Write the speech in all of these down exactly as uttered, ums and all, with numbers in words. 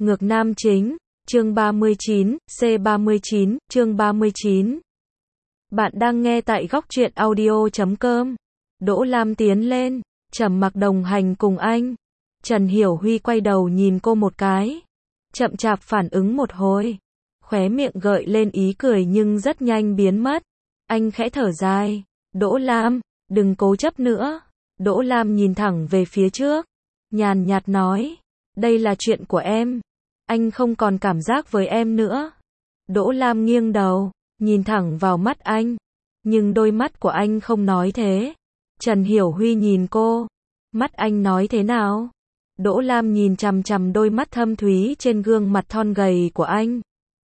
Ngược nam chính, chương ba mươi chín, C ba mươi chín, chương ba mươi chín. Bạn đang nghe tại góc truyện audio chấm com. Đỗ Lam tiến lên, trầm mặc đồng hành cùng anh. Trần Hiểu Huy quay đầu nhìn cô một cái, chậm chạp phản ứng một hồi, khóe miệng gợi lên ý cười nhưng rất nhanh biến mất. Anh khẽ thở dài, Đỗ Lam, đừng cố chấp nữa. Đỗ Lam nhìn thẳng về phía trước, nhàn nhạt nói, đây là chuyện của em. Anh không còn cảm giác với em nữa. Đỗ Lam nghiêng đầu, nhìn thẳng vào mắt anh, nhưng đôi mắt của anh không nói thế. Trần Hiểu Huy nhìn cô, mắt anh nói thế nào? Đỗ Lam nhìn chằm chằm đôi mắt thâm thúy trên gương mặt thon gầy của anh.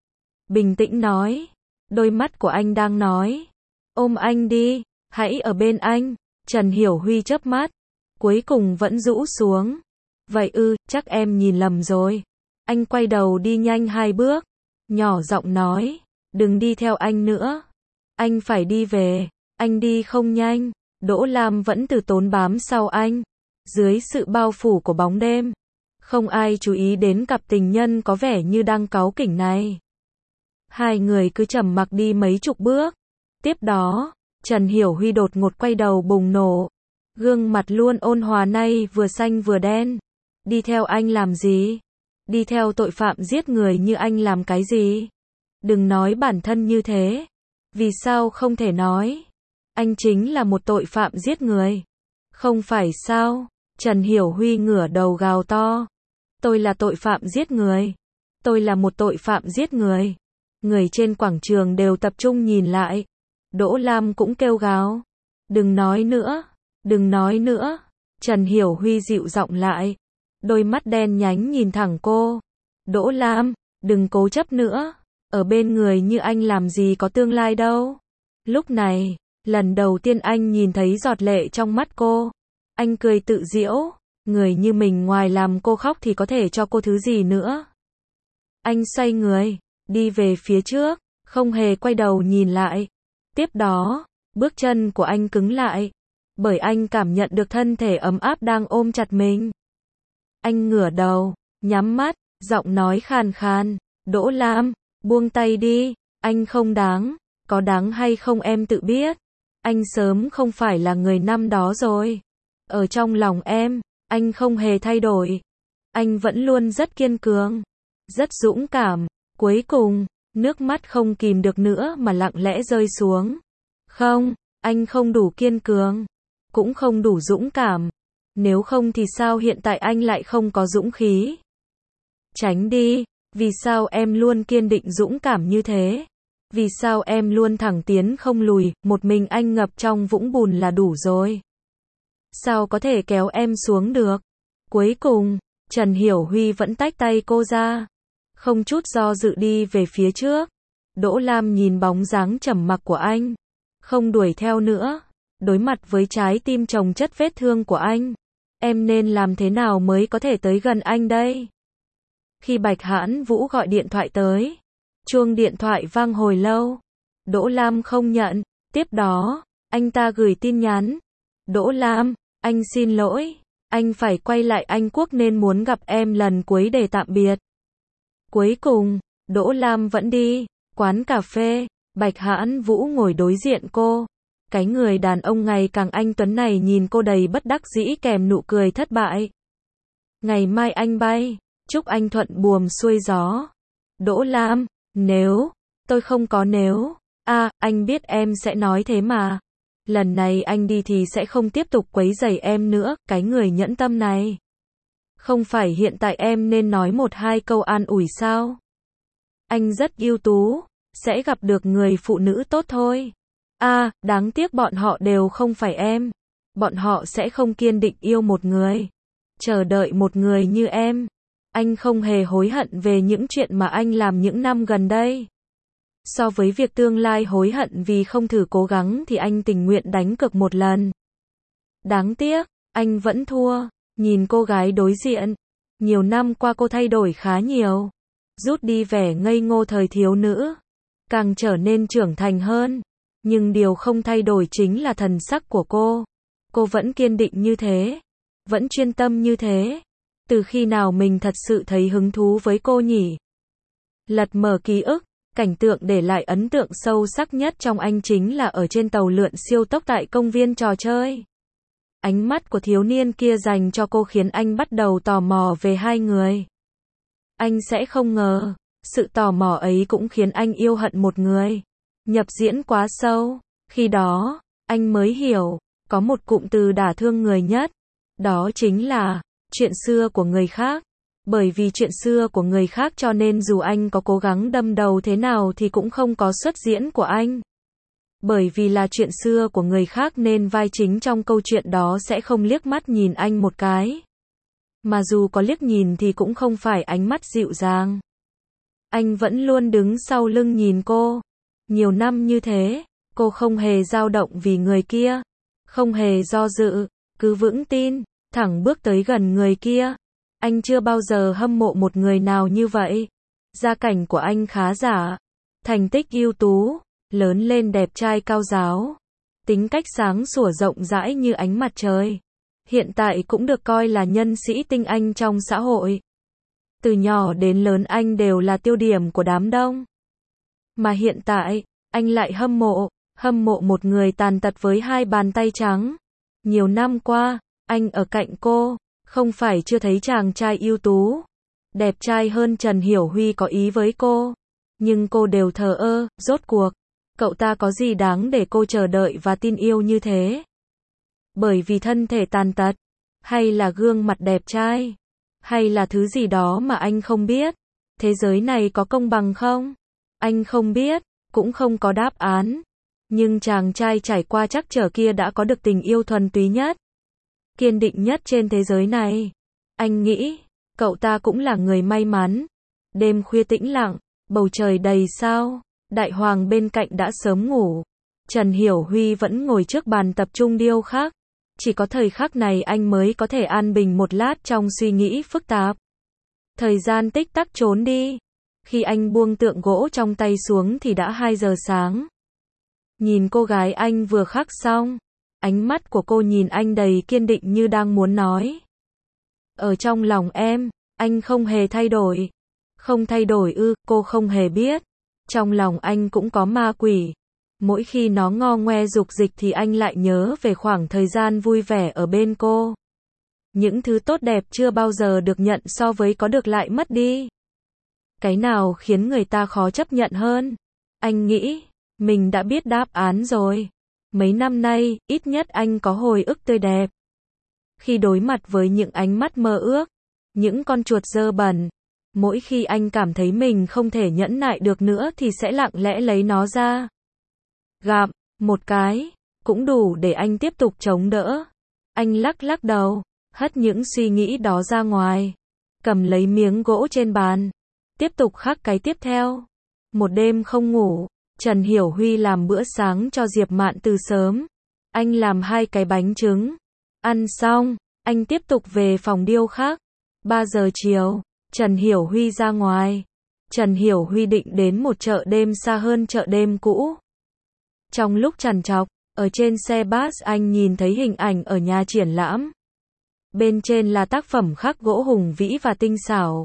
Bình tĩnh nói, đôi mắt của anh đang nói, ôm anh đi, hãy ở bên anh. Trần Hiểu Huy chớp mắt, cuối cùng vẫn rũ xuống. Vậy ư, chắc em nhìn lầm rồi. Anh quay đầu đi nhanh hai bước, nhỏ giọng nói, đừng đi theo anh nữa. Anh phải đi về, anh đi không nhanh. Đỗ Lam vẫn từ tốn bám sau anh, dưới sự bao phủ của bóng đêm. Không ai chú ý đến cặp tình nhân có vẻ như đang cáu kỉnh này. Hai người cứ trầm mặc đi mấy chục bước. Tiếp đó, Trần Hiểu Huy đột ngột quay đầu bùng nổ. Gương mặt luôn ôn hòa nay vừa xanh vừa đen. Đi theo anh làm gì? Đi theo tội phạm giết người như anh làm cái gì? Đừng nói bản thân như thế. Vì sao không thể nói? Anh chính là một tội phạm giết người. Không phải sao? Trần Hiểu Huy ngửa đầu gào to. Tôi là tội phạm giết người. Tôi là một tội phạm giết người. Người trên quảng trường đều tập trung nhìn lại. Đỗ Lam cũng kêu gào. Đừng nói nữa. Đừng nói nữa. Trần Hiểu Huy dịu giọng lại. Đôi mắt đen nhánh nhìn thẳng cô. Đỗ Lam, đừng cố chấp nữa. Ở bên người như anh làm gì có tương lai đâu. Lúc này, lần đầu tiên anh nhìn thấy giọt lệ trong mắt cô. Anh cười tự giễu. Người như mình ngoài làm cô khóc thì có thể cho cô thứ gì nữa. Anh xoay người, đi về phía trước, không hề quay đầu nhìn lại. Tiếp đó, bước chân của anh cứng lại. Bởi anh cảm nhận được thân thể ấm áp đang ôm chặt mình. Anh ngửa đầu, nhắm mắt, giọng nói khàn khàn. Đỗ Lam, buông tay đi, anh không đáng. Có đáng hay không em tự biết. Anh sớm không phải là người năm đó rồi. Ở trong lòng em, anh không hề thay đổi. Anh vẫn luôn rất kiên cường, rất dũng cảm. Cuối cùng, nước mắt không kìm được nữa mà lặng lẽ rơi xuống. Không, anh không đủ kiên cường, cũng không đủ dũng cảm. Nếu không thì sao hiện tại anh lại không có dũng khí? Tránh đi, vì sao em luôn kiên định dũng cảm như thế? Vì sao em luôn thẳng tiến không lùi, một mình anh ngập trong vũng bùn là đủ rồi. Sao có thể kéo em xuống được? Cuối cùng, Trần Hiểu Huy vẫn tách tay cô ra, không chút do dự đi về phía trước. Đỗ Lam nhìn bóng dáng trầm mặc của anh, không đuổi theo nữa. Đối mặt với trái tim chồng chất vết thương của anh, em nên làm thế nào mới có thể tới gần anh đây? Khi Bạch Hãn Vũ gọi điện thoại tới, chuông điện thoại vang hồi lâu. Đỗ Lam không nhận. Tiếp đó, anh ta gửi tin nhắn. Đỗ Lam, anh xin lỗi. Anh phải quay lại Anh Quốc nên muốn gặp em lần cuối để tạm biệt. Cuối cùng, Đỗ Lam vẫn đi. Quán cà phê, Bạch Hãn Vũ ngồi đối diện cô. Cái người đàn ông ngày càng anh tuấn này nhìn cô đầy bất đắc dĩ kèm nụ cười thất bại. Ngày mai anh bay, chúc anh thuận buồm xuôi gió. Đỗ Lam, nếu, tôi không có nếu. À, anh biết em sẽ nói thế mà. Lần này anh đi thì sẽ không tiếp tục quấy rầy em nữa, cái người nhẫn tâm này. Không phải hiện tại em nên nói một hai câu an ủi sao? Anh rất ưu tú, sẽ gặp được người phụ nữ tốt thôi. À, đáng tiếc bọn họ đều không phải em. Bọn họ sẽ không kiên định yêu một người, chờ đợi một người như em. Anh không hề hối hận về những chuyện mà anh làm những năm gần đây. So với việc tương lai hối hận vì không thử cố gắng thì anh tình nguyện đánh cược một lần. Đáng tiếc, anh vẫn thua. Nhìn cô gái đối diện, nhiều năm qua cô thay đổi khá nhiều. Rút đi vẻ ngây ngô thời thiếu nữ, càng trở nên trưởng thành hơn. Nhưng điều không thay đổi chính là thần sắc của cô. Cô vẫn kiên định như thế, vẫn chuyên tâm như thế. Từ khi nào mình thật sự thấy hứng thú với cô nhỉ? Lật mở ký ức, cảnh tượng để lại ấn tượng sâu sắc nhất trong anh chính là ở trên tàu lượn siêu tốc tại công viên trò chơi. Ánh mắt của thiếu niên kia dành cho cô khiến anh bắt đầu tò mò về hai người. Anh sẽ không ngờ, sự tò mò ấy cũng khiến anh yêu hận một người. Nhập diễn quá sâu, khi đó, anh mới hiểu, có một cụm từ đả thương người nhất. Đó chính là, chuyện xưa của người khác. Bởi vì chuyện xưa của người khác cho nên dù anh có cố gắng đâm đầu thế nào thì cũng không có xuất diễn của anh. Bởi vì là chuyện xưa của người khác nên vai chính trong câu chuyện đó sẽ không liếc mắt nhìn anh một cái. Mà dù có liếc nhìn thì cũng không phải ánh mắt dịu dàng. Anh vẫn luôn đứng sau lưng nhìn cô. Nhiều năm như thế, cô không hề dao động vì người kia. Không hề do dự, cứ vững tin, thẳng bước tới gần người kia. Anh chưa bao giờ hâm mộ một người nào như vậy. Gia cảnh của anh khá giả, thành tích ưu tú, lớn lên đẹp trai cao ráo, tính cách sáng sủa rộng rãi như ánh mặt trời. Hiện tại cũng được coi là nhân sĩ tinh anh trong xã hội. Từ nhỏ đến lớn anh đều là tiêu điểm của đám đông. Mà hiện tại, anh lại hâm mộ, hâm mộ một người tàn tật với hai bàn tay trắng. Nhiều năm qua, anh ở cạnh cô, không phải chưa thấy chàng trai ưu tú, đẹp trai hơn Trần Hiểu Huy có ý với cô. Nhưng cô đều thờ ơ, rốt cuộc, cậu ta có gì đáng để cô chờ đợi và tin yêu như thế? Bởi vì thân thể tàn tật, hay là gương mặt đẹp trai, hay là thứ gì đó mà anh không biết? Thế giới này có công bằng không? Anh không biết, cũng không có đáp án. Nhưng chàng trai trải qua trắc trở kia đã có được tình yêu thuần túy nhất, kiên định nhất trên thế giới này. Anh nghĩ, cậu ta cũng là người may mắn. Đêm khuya tĩnh lặng, bầu trời đầy sao, Đại Hoàng bên cạnh đã sớm ngủ. Trần Hiểu Huy vẫn ngồi trước bàn tập trung điêu khắc. Chỉ có thời khắc này anh mới có thể an bình một lát trong suy nghĩ phức tạp. Thời gian tích tắc trốn đi. Khi anh buông tượng gỗ trong tay xuống thì đã hai giờ sáng. Nhìn cô gái anh vừa khắc xong, ánh mắt của cô nhìn anh đầy kiên định như đang muốn nói. Ở trong lòng em, anh không hề thay đổi. Không thay đổi ư, cô không hề biết. Trong lòng anh cũng có ma quỷ. Mỗi khi nó ngo ngoe dục dịch thì anh lại nhớ về khoảng thời gian vui vẻ ở bên cô. Những thứ tốt đẹp chưa bao giờ được nhận so với có được lại mất đi. Cái nào khiến người ta khó chấp nhận hơn? Anh nghĩ, mình đã biết đáp án rồi. Mấy năm nay, ít nhất anh có hồi ức tươi đẹp. Khi đối mặt với những ánh mắt mơ ước, những con chuột dơ bẩn, mỗi khi anh cảm thấy mình không thể nhẫn nại được nữa thì sẽ lặng lẽ lấy nó ra. Gặm, một cái, cũng đủ để anh tiếp tục chống đỡ. Anh lắc lắc đầu, hất những suy nghĩ đó ra ngoài. Cầm lấy miếng gỗ trên bàn. Tiếp tục khắc cái tiếp theo. Một đêm không ngủ, Trần Hiểu Huy làm bữa sáng cho Diệp Mạn từ sớm. Anh làm hai cái bánh trứng. Ăn xong, anh tiếp tục về phòng điêu khắc. ba giờ chiều, Trần Hiểu Huy ra ngoài. Trần Hiểu Huy định đến một chợ đêm xa hơn chợ đêm cũ. Trong lúc trằn trọc, ở trên xe bus anh nhìn thấy hình ảnh ở nhà triển lãm. Bên trên là tác phẩm khắc gỗ hùng vĩ và tinh xảo.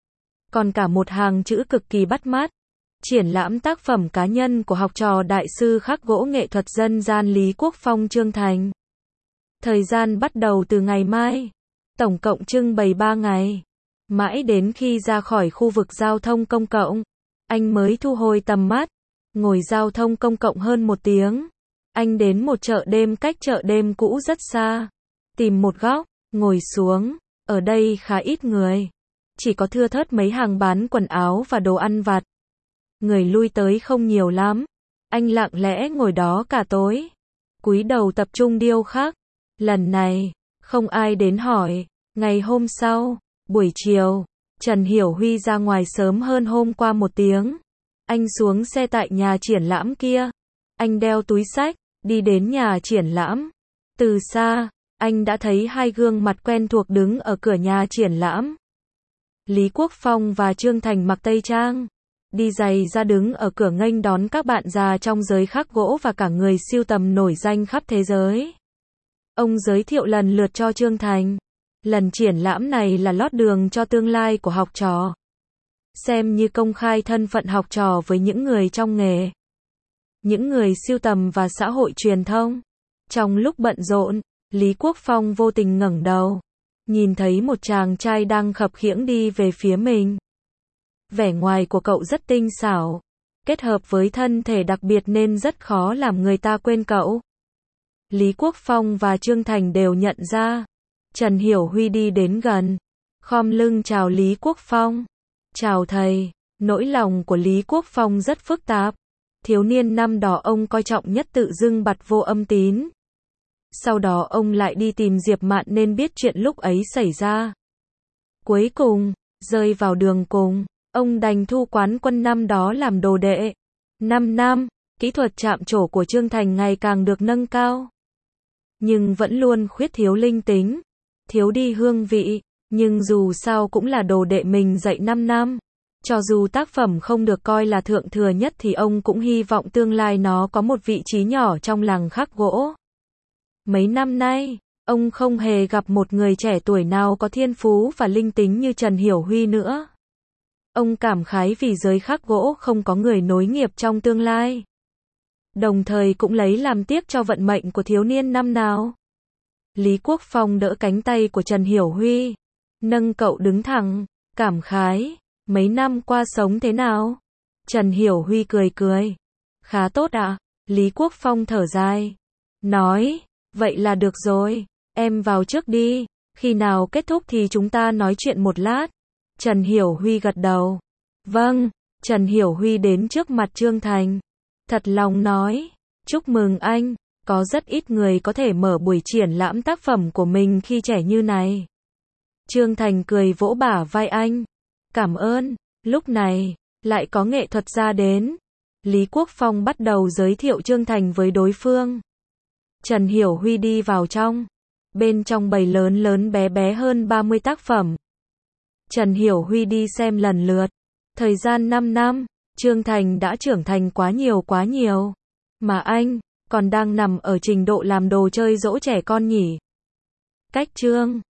Còn cả một hàng chữ cực kỳ bắt mắt. Triển lãm tác phẩm cá nhân của học trò đại sư khắc gỗ nghệ thuật dân gian Lý Quốc Phong Trương Thành. Thời gian bắt đầu từ ngày mai. Tổng cộng trưng bày ba ngày. Mãi đến khi ra khỏi khu vực giao thông công cộng, anh mới thu hồi tầm mắt. Ngồi giao thông công cộng hơn một tiếng. Anh đến một chợ đêm cách chợ đêm cũ rất xa. Tìm một góc, ngồi xuống. Ở đây khá ít người. Chỉ có thưa thớt mấy hàng bán quần áo và đồ ăn vặt. Người lui tới không nhiều lắm. Anh lặng lẽ ngồi đó cả tối. Cúi đầu tập trung điêu khắc. Lần này, không ai đến hỏi. Ngày hôm sau, buổi chiều, Trần Hiểu Huy ra ngoài sớm hơn hôm qua một tiếng. Anh xuống xe tại nhà triển lãm kia. Anh đeo túi xách, đi đến nhà triển lãm. Từ xa, anh đã thấy hai gương mặt quen thuộc đứng ở cửa nhà triển lãm. Lý Quốc Phong và Trương Thành mặc tây trang. Đi giày ra đứng ở cửa nghênh đón các bạn già trong giới khắc gỗ và cả người sưu tầm nổi danh khắp thế giới. Ông giới thiệu lần lượt cho Trương Thành. Lần triển lãm này là lót đường cho tương lai của học trò. Xem như công khai thân phận học trò với những người trong nghề, những người sưu tầm và xã hội truyền thông. Trong lúc bận rộn, Lý Quốc Phong vô tình ngẩng đầu, nhìn thấy một chàng trai đang khập khiễng đi về phía mình. Vẻ ngoài của cậu rất tinh xảo, kết hợp với thân thể đặc biệt nên rất khó làm người ta quên cậu. Lý Quốc Phong và Trương Thành đều nhận ra. Trần Hiểu Huy đi đến gần, khom lưng chào Lý Quốc Phong. Chào thầy. Nỗi lòng của Lý Quốc Phong rất phức tạp. Thiếu niên năm đó ông coi trọng nhất tự dưng bặt vô âm tín. Sau đó ông lại đi tìm Diệp Mạn nên biết chuyện lúc ấy xảy ra. Cuối cùng, rơi vào đường cùng, ông đành thu Quán Quân năm đó làm đồ đệ. Năm năm, kỹ thuật chạm trổ của Trương Thành ngày càng được nâng cao. Nhưng vẫn luôn khuyết thiếu linh tính, thiếu đi hương vị, nhưng dù sao cũng là đồ đệ mình dạy năm năm. Cho dù tác phẩm không được coi là thượng thừa nhất thì ông cũng hy vọng tương lai nó có một vị trí nhỏ trong làng khắc gỗ. Mấy năm nay, ông không hề gặp một người trẻ tuổi nào có thiên phú và linh tính như Trần Hiểu Huy nữa. Ông cảm khái vì giới khắc gỗ không có người nối nghiệp trong tương lai. Đồng thời cũng lấy làm tiếc cho vận mệnh của thiếu niên năm nào. Lý Quốc Phong đỡ cánh tay của Trần Hiểu Huy, nâng cậu đứng thẳng, cảm khái, mấy năm qua sống thế nào? Trần Hiểu Huy cười cười, khá tốt ạ. Lý Quốc Phong thở dài, nói, vậy là được rồi, em vào trước đi, khi nào kết thúc thì chúng ta nói chuyện một lát. Trần Hiểu Huy gật đầu, vâng. Trần Hiểu Huy đến trước mặt Trương Thành, thật lòng nói, chúc mừng anh, có rất ít người có thể mở buổi triển lãm tác phẩm của mình khi trẻ như này. Trương Thành cười vỗ bả vai anh, cảm ơn. Lúc này, lại có nghệ thuật gia đến. Lý Quốc Phong bắt đầu giới thiệu Trương Thành với đối phương. Trần Hiểu Huy đi vào trong. Bên trong bày lớn lớn bé bé hơn ba mươi tác phẩm. Trần Hiểu Huy đi xem lần lượt. Thời gian năm năm, Trương Thành đã trưởng thành quá nhiều quá nhiều. Mà anh, còn đang nằm ở trình độ làm đồ chơi dỗ trẻ con nhỉ. Cách Trương